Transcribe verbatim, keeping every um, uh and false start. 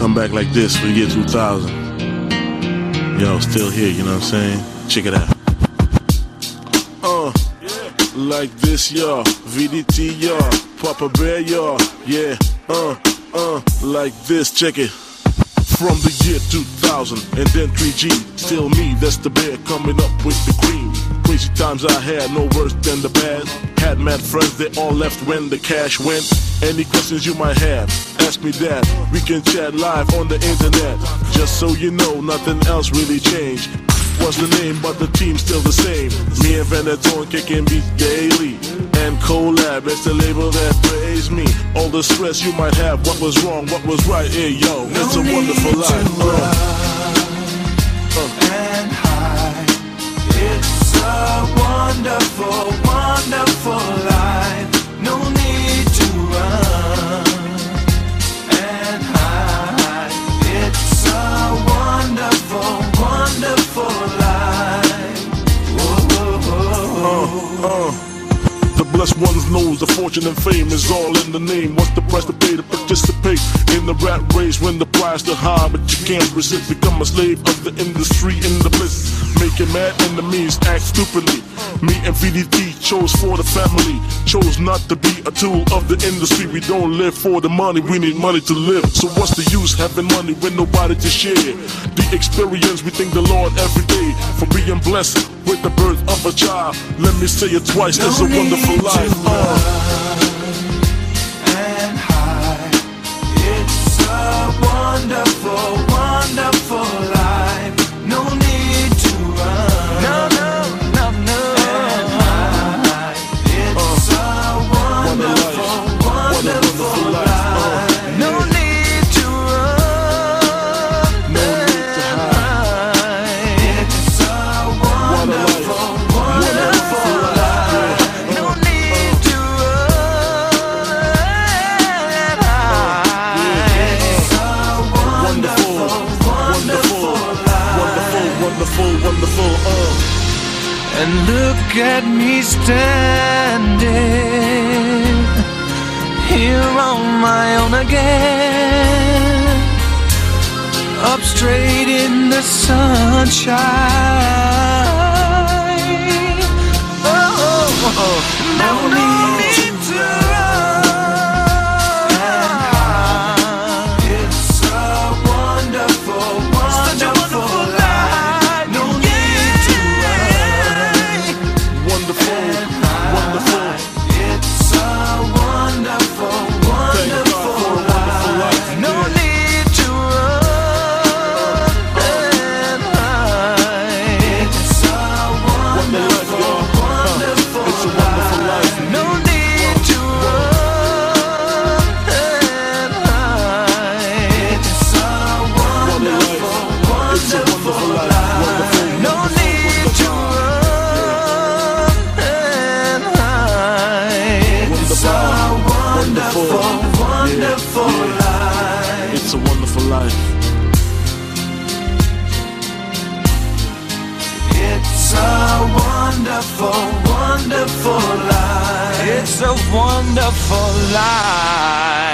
come back like this for the year two thousand. Yo, still here, you know what I'm saying? Check it out. Uh, like this, y'all. V D T, y'all. Papa Bear, y'all. Yeah, uh, uh, like this, check it. From the year two thousand and then three G, still me, that's the bear coming up with the cream. Crazy times I had, no worse than the bad. Had mad friends, they all left when the cash went. Any questions you might have, ask me that. We can chat live on the internet. Just so you know, nothing else really changed. What's the name, but the team's still the same. Me and Veneton kicking beats daily. And Collab, it's the label that praise me. All the stress you might have, what was wrong, what was right, hey yo, it's a wonderful life. Uh. Uh. And high. It's a wonderful, wonderful life. No need to run and hide. It's a wonderful, wonderful life. Whoa, whoa, whoa. Uh, uh. The blessed ones knows the fortune and fame is all in the name. What's the price to pay to participate in the rat race when the price too high, but you can't resist? Become a slave of the industry in the bliss. Making mad enemies act stupidly. Me and V D T chose for the family. Chose not to be a tool of the industry. We don't live for the money, we need money to live. So what's the use having money with nobody to share? The experience, we thank the Lord every day for being blessed with the birth of a child. Let me say it twice, it's a wonderful life. Uh. And high. It's a wonderful, wonderful life. No need to run. No, no, no, no. And high. It's uh. a wonderful, wonderful, wonderful life. Uh. No need to run. No need to hide. It's a wonderful, wonderful life. No need to run and hide. It's a wonderful, wonderful life. Wonderful, wonderful, wonderful, uh. And look at me standing here on my own again, up straight in the sunshine. Oh, oh, oh. No need to run and hide. It's a wonderful, wonderful life. No need to run. Wonderful, wonderful. It's a wonderful, Thank God for a wonderful wonderful life. life. No need to run and hide. It's a wonderful, wonderful It's a wonderful life. No need to run and hide. It's a wonderful, It's a wonderful wonderful life. Wonderful, No need to run and hide. It's a wonderful, wonderful life. It's a wonderful life. It's a wonderful, wonderful life. It's a wonderful life.